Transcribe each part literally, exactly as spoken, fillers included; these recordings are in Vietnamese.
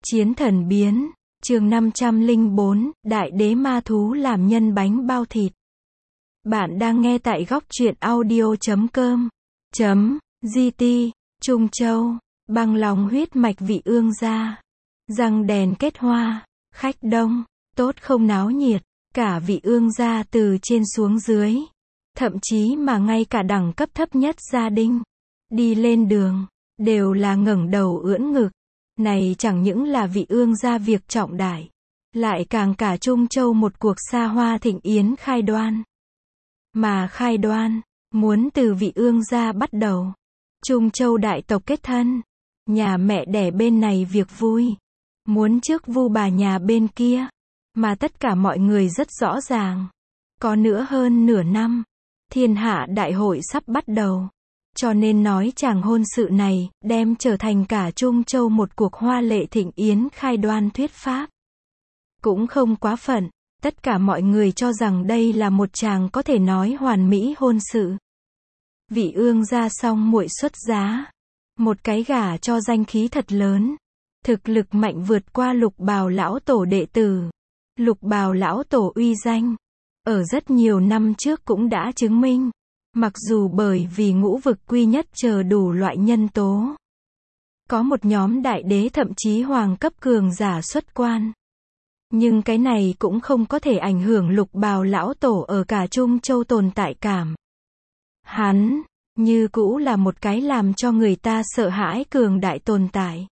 Chiến thần biến, chương năm trăm lẻ bốn, Đại đế ma thú làm nhân bánh bao thịt. Bạn đang nghe tại góc truyện audio chấm com, chấm, gt, Trung Châu, bằng lòng huyết mạch vị ương gia. Răng đèn kết hoa, khách đông, tốt không náo nhiệt, cả vị ương gia từ trên xuống dưới. Thậm chí mà ngay cả đẳng cấp thấp nhất gia đình, đi lên đường, đều là ngẩng đầu ưỡn ngực. Này chẳng những là vị ương gia việc trọng đại, lại càng cả Trung Châu một cuộc xa hoa thịnh yến khai đoan. Mà khai đoan, muốn từ vị ương gia bắt đầu. Trung Châu đại tộc kết thân, nhà mẹ đẻ bên này việc vui, muốn trước vu bà nhà bên kia, mà tất cả mọi người rất rõ ràng. Có nữa hơn nửa năm, thiên hạ đại hội sắp bắt đầu. Cho nên nói chàng hôn sự này, đem trở thành cả Trung Châu một cuộc hoa lệ thịnh yến khai đoan thuyết pháp. Cũng không quá phận, tất cả mọi người cho rằng đây là một chàng có thể nói hoàn mỹ hôn sự. Vị ương gia song muội xuất giá, một cái gả cho danh khí thật lớn, thực lực mạnh vượt qua Lục Bào lão tổ đệ tử. Lục Bào lão tổ uy danh, ở rất nhiều năm trước cũng đã chứng minh. Mặc dù bởi vì ngũ vực quy nhất chờ đủ loại nhân tố, có một nhóm đại đế thậm chí hoàng cấp cường giả xuất quan, nhưng cái này cũng không có thể ảnh hưởng Lục Bào lão tổ ở cả Trung Châu tồn tại cảm. Hắn, như cũ là một cái làm cho người ta sợ hãi cường đại tồn tại.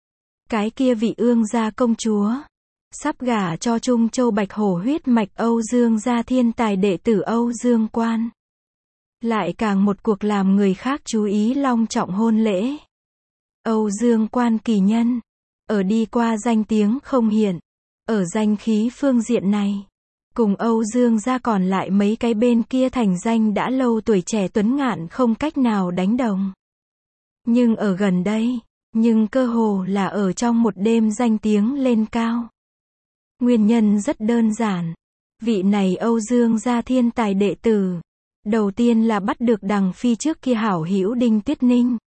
Cái kia vị ương gia công chúa, sắp gả cho Trung Châu Bạch Hổ huyết mạch Âu Dương gia thiên tài đệ tử Âu Dương Quan. Lại càng một cuộc làm người khác chú ý long trọng hôn lễ. Âu Dương Quan kỳ nhân, ở đi qua danh tiếng không hiện, ở danh khí phương diện này, cùng Âu Dương gia còn lại mấy cái bên kia thành danh đã lâu tuổi trẻ tuấn ngạn không cách nào đánh đồng. Nhưng ở gần đây, nhưng cơ hồ là ở trong một đêm danh tiếng lên cao. Nguyên nhân rất đơn giản, vị này Âu Dương gia thiên tài đệ tử, đầu tiên là bắt được đằng phi trước kia hảo hữu Đinh Tuyết Ninh.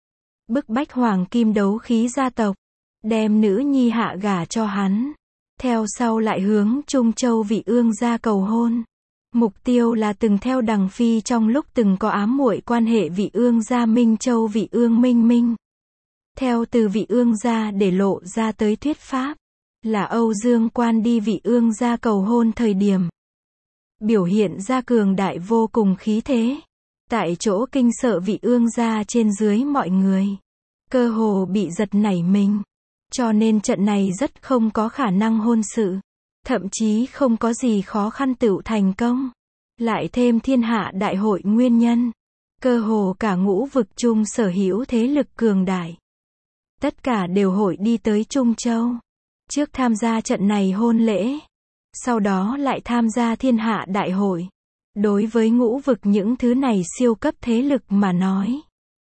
Bức bách hoàng kim đấu khí gia tộc, đem nữ nhi hạ gả cho hắn. Theo sau lại hướng Trung Châu vị ương gia cầu hôn. Mục tiêu là từng theo đằng phi trong lúc từng có ám muội quan hệ vị ương gia Minh Châu vị ương Minh Minh. Theo từ vị ương gia để lộ ra tới thuyết pháp, là Âu Dương Quan đi vị ương gia cầu hôn thời điểm, biểu hiện ra cường đại vô cùng khí thế, tại chỗ kinh sợ vị ương gia trên dưới mọi người, cơ hồ bị giật nảy mình, cho nên trận này rất không có khả năng hôn sự, thậm chí không có gì khó khăn tựu thành công, lại thêm thiên hạ đại hội nguyên nhân, cơ hồ cả ngũ vực chung sở hữu thế lực cường đại, tất cả đều hội đi tới Trung Châu, trước tham gia trận này hôn lễ. Sau đó lại tham gia thiên hạ đại hội. Đối với ngũ vực những thứ này siêu cấp thế lực mà nói,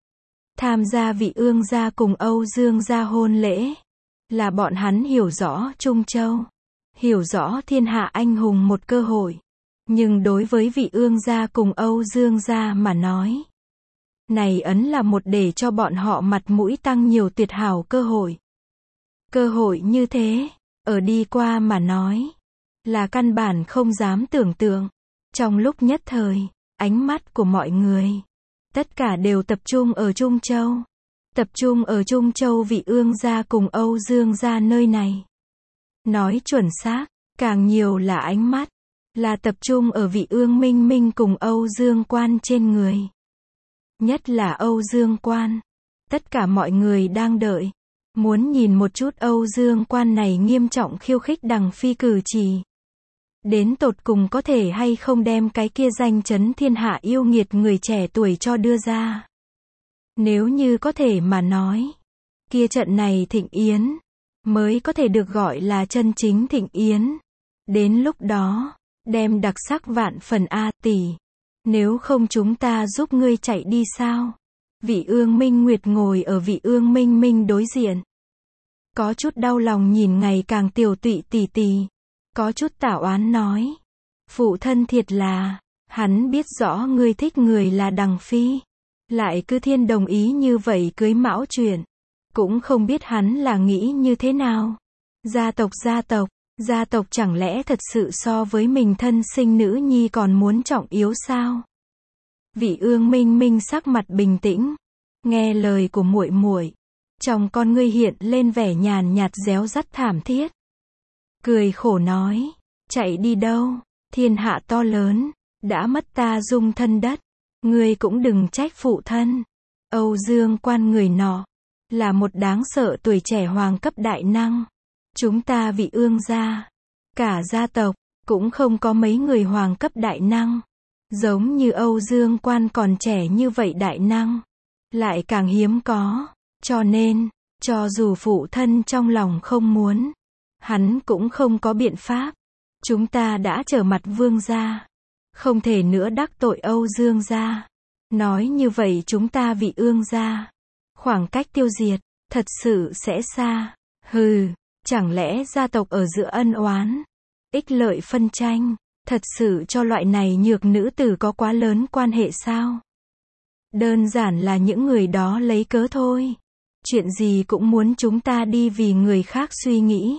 tham gia vị ương gia cùng Âu Dương gia hôn lễ, là bọn hắn hiểu rõ Trung Châu, hiểu rõ thiên hạ anh hùng một cơ hội. Nhưng đối với vị ương gia cùng Âu Dương gia mà nói, này ấn là một để cho bọn họ mặt mũi tăng nhiều tuyệt hảo cơ hội. Cơ hội như thế, ở đi qua mà nói, là căn bản không dám tưởng tượng. Trong lúc nhất thời, ánh mắt của mọi người, tất cả đều tập trung ở Trung Châu. Tập trung ở Trung Châu vị ương gia cùng Âu Dương gia nơi này. Nói chuẩn xác, càng nhiều là ánh mắt, là tập trung ở vị ương Minh Minh cùng Âu Dương Quan trên người. Nhất là Âu Dương Quan. Tất cả mọi người đang đợi, muốn nhìn một chút Âu Dương Quan này nghiêm trọng khiêu khích đằng phi cử chỉ. Đến tột cùng có thể hay không đem cái kia danh chấn thiên hạ yêu nghiệt người trẻ tuổi cho đưa ra. Nếu như có thể mà nói, kia trận này thịnh yến, mới có thể được gọi là chân chính thịnh yến. Đến lúc đó, đem đặc sắc vạn phần a tỷ. Nếu không chúng ta giúp ngươi chạy đi sao? Vị ương Minh Nguyệt ngồi ở vị ương Minh Minh đối diện. Có chút đau lòng nhìn ngày càng tiểu tụy tỷ tỷ. Có chút tảo oán nói. Phụ thân thiệt là, hắn biết rõ ngươi thích người là đằng phi. Lại cứ thiên đồng ý như vậy cưới mão chuyện. Cũng không biết hắn là nghĩ như thế nào. Gia tộc gia tộc, gia tộc chẳng lẽ thật sự so với mình thân sinh nữ nhi còn muốn trọng yếu sao? Vị Ương Minh Minh sắc mặt bình tĩnh, nghe lời của muội muội, trong con ngươi hiện lên vẻ nhàn nhạt réo rắt thảm thiết. Cười khổ nói, chạy đi đâu, thiên hạ to lớn, đã mất ta dung thân đất, ngươi cũng đừng trách phụ thân. Âu Dương Quan người nọ, là một đáng sợ tuổi trẻ hoàng cấp đại năng. Chúng ta Vị Ương gia, cả gia tộc, cũng không có mấy người hoàng cấp đại năng. Giống như Âu Dương Quan còn trẻ như vậy đại năng, lại càng hiếm có. Cho nên, cho dù phụ thân trong lòng không muốn, hắn cũng không có biện pháp. Chúng ta đã trở mặt Vương gia, không thể nữa đắc tội Âu Dương gia. Nói như vậy chúng ta Vị Ương gia, khoảng cách tiêu diệt, thật sự sẽ xa. Hừ, chẳng lẽ gia tộc ở giữa ân oán, ích lợi phân tranh, thật sự cho loại này nhược nữ tử có quá lớn quan hệ sao? Đơn giản là những người đó lấy cớ thôi. Chuyện gì cũng muốn chúng ta đi vì người khác suy nghĩ.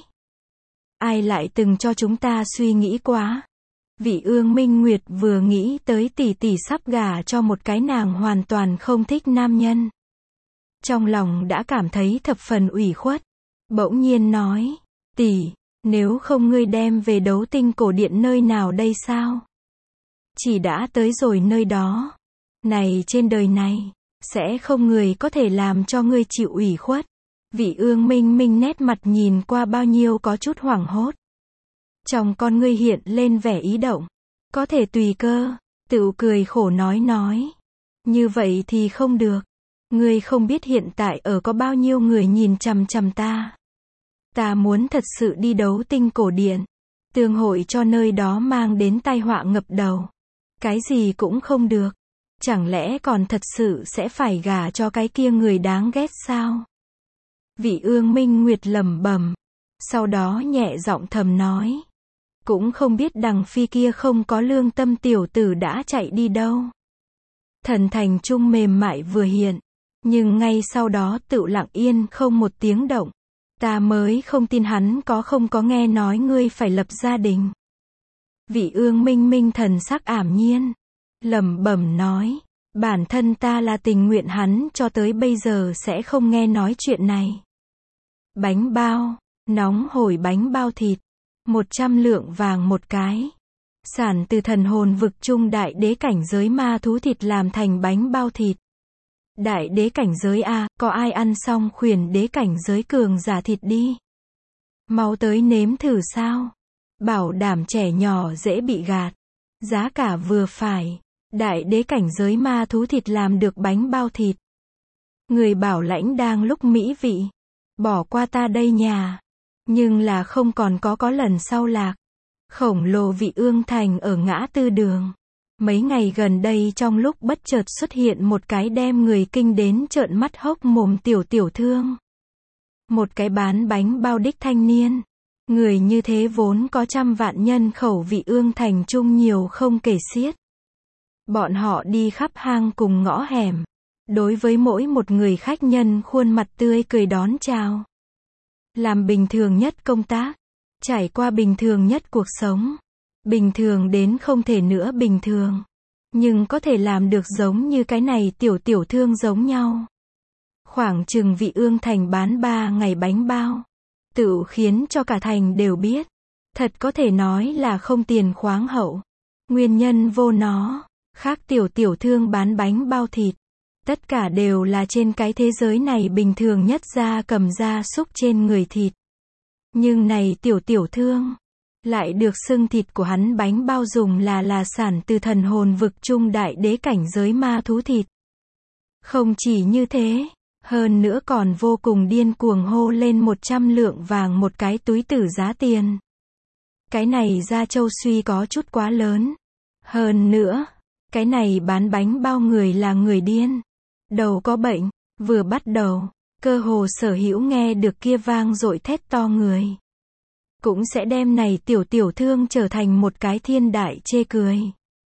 Ai lại từng cho chúng ta suy nghĩ quá? Vị Ương Minh Nguyệt vừa nghĩ tới tỷ tỷ sắp gả cho một cái nàng hoàn toàn không thích nam nhân, trong lòng đã cảm thấy thập phần ủy khuất. Bỗng nhiên nói, tỷ, nếu không ngươi đem về Đấu Tinh Cổ Điện nơi nào đây sao? Chỉ đã tới rồi nơi đó. Này trên đời này, sẽ không người có thể làm cho ngươi chịu ủy khuất. Vị Ương Minh Minh nét mặt nhìn qua bao nhiêu có chút hoảng hốt. Trong con ngươi hiện lên vẻ ý động. Có thể tùy cơ, tự cười khổ nói nói. Như vậy thì không được. Ngươi không biết hiện tại ở có bao nhiêu người nhìn chằm chằm ta. Ta muốn thật sự đi Đấu Tinh Cổ Điện. Tương hội cho nơi đó mang đến tai họa ngập đầu. Cái gì cũng không được. Chẳng lẽ còn thật sự sẽ phải gả cho cái kia người đáng ghét sao? Vị Ương Minh Nguyệt lẩm bẩm, sau đó nhẹ giọng thầm nói, cũng không biết đằng phi kia không có lương tâm tiểu tử đã chạy đi đâu. Thần thành trung mềm mại vừa hiện, nhưng ngay sau đó tự lặng yên không một tiếng động. Ta mới không tin hắn có không có nghe nói ngươi phải lập gia đình. Vị Ương Minh Minh thần sắc ảm nhiên, lẩm bẩm nói, bản thân ta là tình nguyện hắn cho tới bây giờ sẽ không nghe nói chuyện này. Bánh bao, nóng hổi bánh bao thịt, một trăm lượng vàng một cái. Sản từ thần hồn vực trung đại đế cảnh giới ma thú thịt làm thành bánh bao thịt. Đại đế cảnh giới A, có ai ăn xong khuyển đế cảnh giới cường giả thịt đi? Mau tới nếm thử sao? Bảo đảm trẻ nhỏ dễ bị gạt. Giá cả vừa phải. Đại đế cảnh giới ma thú thịt làm được bánh bao thịt. Người bảo lãnh đang lúc mỹ vị. Bỏ qua ta đây nhà. Nhưng là không còn có có lần sau lạc. Khổng lồ Vị Ương Thành ở ngã tư đường. Mấy ngày gần đây trong lúc bất chợt xuất hiện một cái đem người kinh đến trợn mắt hốc mồm tiểu tiểu thương. Một cái bán bánh bao đích thanh niên. Người như thế vốn có trăm vạn nhân khẩu Vị Ương Thành trung nhiều không kể xiết. Bọn họ đi khắp hang cùng ngõ hẻm. Đối với mỗi một người khách nhân khuôn mặt tươi cười đón chào. Làm bình thường nhất công tác. Trải qua bình thường nhất cuộc sống. Bình thường đến không thể nữa bình thường. Nhưng có thể làm được giống như cái này tiểu tiểu thương giống nhau. Khoảng chừng Vị Ương Thành bán ba ngày bánh bao. Tự khiến cho cả thành đều biết. Thật có thể nói là không tiền khoáng hậu. Nguyên nhân vô nó. Khác tiểu tiểu thương bán bánh bao thịt. Tất cả đều là trên cái thế giới này bình thường nhất gia cầm gia súc trên người thịt. Nhưng này tiểu tiểu thương. Lại được xưng thịt của hắn bánh bao dùng là là sản từ thần hồn vực trung đại đế cảnh giới ma thú thịt. Không chỉ như thế. Hơn nữa còn vô cùng điên cuồng hô lên một trăm lượng vàng một cái túi tử giá tiền. Cái này Gia Châu suy có chút quá lớn. Hơn nữa. Cái này bán bánh bao người là người điên. Đầu có bệnh. Vừa bắt đầu. Cơ hồ sở hữu nghe được kia vang dội thét to người. Cũng sẽ đem này tiểu tiểu thương trở thành một cái thiên đại chê cười.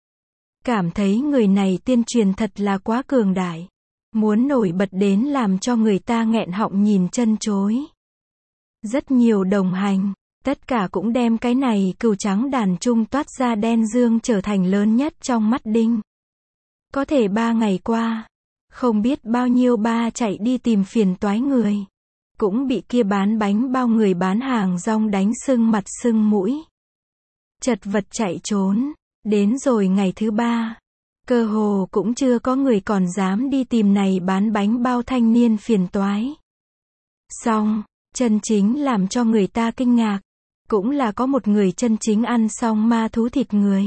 Cảm thấy người này tiên truyền thật là quá cường đại. Muốn nổi bật đến làm cho người ta nghẹn họng nhìn chân chối. Rất nhiều đồng hành, tất cả cũng đem cái này cừu trắng đàn trung toát ra đen dương trở thành lớn nhất trong mắt Đinh. Có thể ba ngày qua, không biết bao nhiêu ba chạy đi tìm phiền toái người. Cũng bị kia bán bánh bao người bán hàng rong đánh sưng mặt sưng mũi. Chật vật chạy trốn. Đến rồi ngày thứ ba, cơ hồ cũng chưa có người còn dám đi tìm này bán bánh bao thanh niên phiền toái. Xong, chân chính làm cho người ta kinh ngạc, cũng là có một người chân chính ăn xong ma thú thịt người.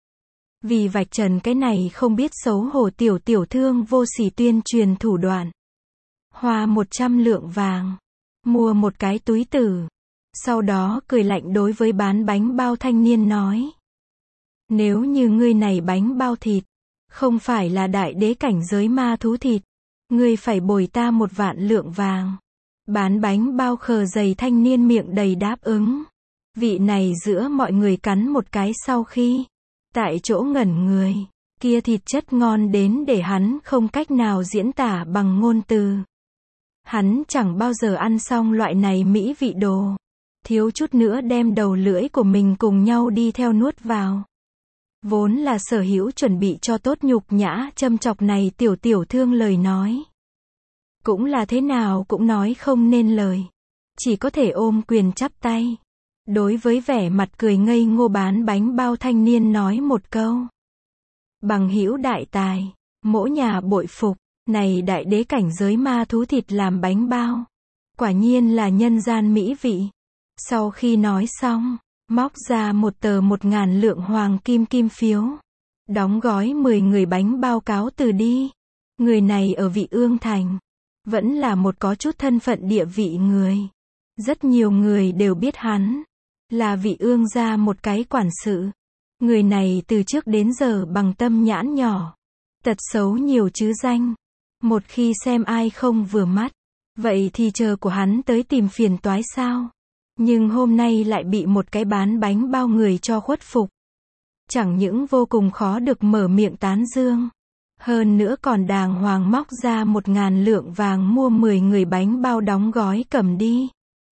Vì vạch trần cái này không biết xấu hổ tiểu tiểu thương vô sỉ tuyên truyền thủ đoạn. Hoa một trăm lượng vàng, mua một cái túi tử. Sau đó cười lạnh đối với bán bánh bao thanh niên nói. Nếu như ngươi này bánh bao thịt, không phải là đại đế cảnh giới ma thú thịt, ngươi phải bồi ta một vạn lượng vàng. Bán bánh bao khờ dày thanh niên miệng đầy đáp ứng. Vị này giữa mọi người cắn một cái sau khi, tại chỗ ngẩn người, kia thịt chất ngon đến để hắn không cách nào diễn tả bằng ngôn từ. Hắn chẳng bao giờ ăn xong loại này mỹ vị đồ. Thiếu chút nữa đem đầu lưỡi của mình cùng nhau đi theo nuốt vào. Vốn là sở hữu chuẩn bị cho tốt nhục nhã châm chọc này tiểu tiểu thương lời nói. Cũng là thế nào cũng nói không nên lời. Chỉ có thể ôm quyền chắp tay. Đối với vẻ mặt cười ngây ngô bán bánh bao thanh niên nói một câu. Bằng hữu đại tài, mỗi nhà bội phục, này đại đế cảnh giới ma thú thịt làm bánh bao. Quả nhiên là nhân gian mỹ vị. Sau khi nói xong, móc ra một tờ một ngàn lượng hoàng kim kim phiếu. Đóng gói mười người bánh bao cáo từ đi. Người này ở Vị Ương Thành. Vẫn là một có chút thân phận địa vị người. Rất nhiều người đều biết hắn. Là Vị Ương gia một cái quản sự. Người này từ trước đến giờ bằng tâm nhãn nhỏ. Tật xấu nhiều chứ danh. Một khi xem ai không vừa mắt. Vậy thì chờ của hắn tới tìm phiền toái sao? Nhưng hôm nay lại bị một cái bán bánh bao người cho khuất phục. Chẳng những vô cùng khó được mở miệng tán dương. Hơn nữa còn đàng hoàng móc ra một ngàn lượng vàng mua mười người bánh bao đóng gói cầm đi.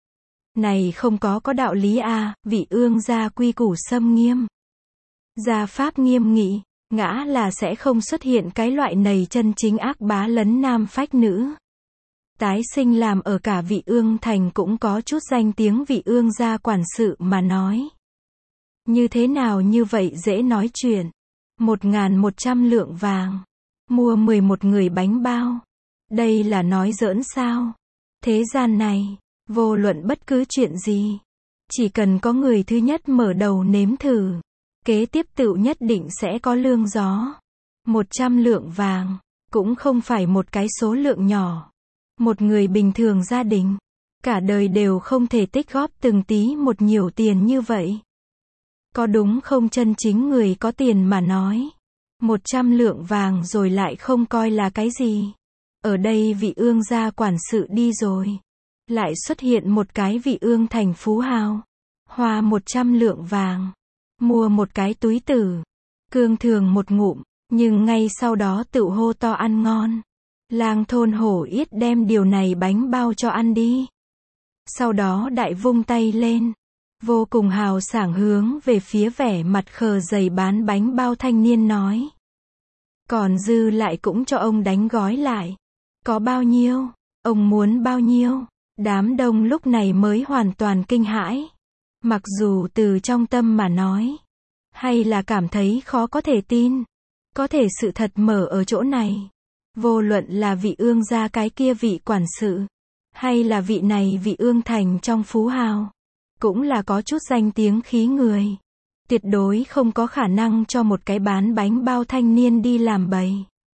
Này không có có đạo lý à, Vị Ương gia quy củ xâm nghiêm. Gia pháp nghiêm nghị, ngã là sẽ không xuất hiện cái loại này chân chính ác bá lấn nam phách nữ. Tái sinh làm ở cả Vị Ương Thành cũng có chút danh tiếng Vị Ương gia quản sự mà nói. Như thế nào như vậy dễ nói chuyện. Một ngàn một trăm lượng vàng. Mua mười một người bánh bao. Đây là nói giỡn sao? Thế gian này, vô luận bất cứ chuyện gì. Chỉ cần có người thứ nhất mở đầu nếm thử. Kế tiếp tựu nhất định sẽ có lương gió. Một trăm lượng vàng. Cũng không phải một cái số lượng nhỏ. Một người bình thường gia đình. Cả đời đều không thể tích góp từng tí một nhiều tiền như vậy. Có đúng không chân chính người có tiền mà nói. Một trăm lượng vàng rồi lại không coi là cái gì. Ở đây Vị Ương gia quản sự đi rồi. Lại xuất hiện một cái Vị Ương Thành phú hào. Hoa một trăm lượng vàng. Mua một cái túi tử. Cương thường một ngụm. Nhưng ngay sau đó tự hô to ăn ngon. Lang thôn hổ yết đem điều này bánh bao cho ăn đi. Sau đó đại vung tay lên. Vô cùng hào sảng hướng về phía vẻ mặt khờ dày bán bánh bao thanh niên nói. Còn dư lại cũng cho ông đánh gói lại. Có bao nhiêu? Ông muốn bao nhiêu? Đám đông lúc này mới hoàn toàn kinh hãi. Mặc dù từ trong tâm mà nói. Hay là cảm thấy khó có thể tin. Có thể sự thật mở ở chỗ này. Vô luận là Vị Ương gia cái kia vị quản sự. Hay là vị này Vị Ương Thành trong phú hào. Cũng là có chút danh tiếng khí người. Tuyệt đối không có khả năng cho một cái bán bánh bao thanh niên đi làm bậy.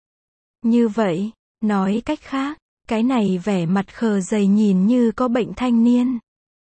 Như vậy, nói cách khác, cái này vẻ mặt khờ dày nhìn như có bệnh thanh niên.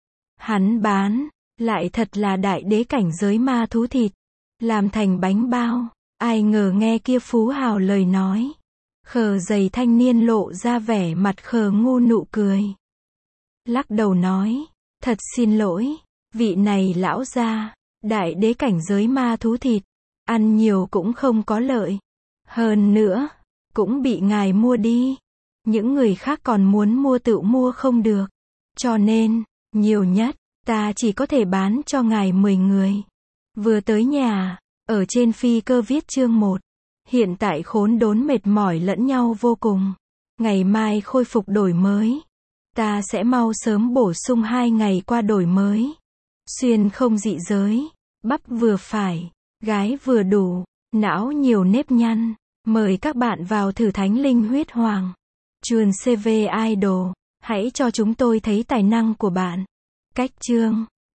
Hắn bán, lại thật là đại đế cảnh giới ma thú thịt. Làm thành bánh bao, ai ngờ nghe kia phú hào lời nói. Khờ dày thanh niên lộ ra vẻ mặt khờ ngu nụ cười. Lắc đầu nói, thật xin lỗi, vị này lão gia, đại đế cảnh giới ma thú thịt, ăn nhiều cũng không có lợi. Hơn nữa, cũng bị ngài mua đi. Những người khác còn muốn mua tự mua không được. Cho nên, Nhiều nhất, ta chỉ có thể bán cho ngài mười người. Vừa tới nhà, ở trên phi cơ viết chương một. Hiện tại khốn đốn mệt mỏi lẫn nhau vô cùng. Ngày mai khôi phục đổi mới. Ta sẽ mau sớm bổ sung hai ngày qua đổi mới. Xuyên không dị giới. Bắp vừa phải. Gái vừa đủ. Não nhiều nếp nhăn. Mời các bạn vào thử thánh linh huyết hoàng. Chuồn xê vê Idol. Hãy cho chúng tôi thấy tài năng của bạn. Cách chương.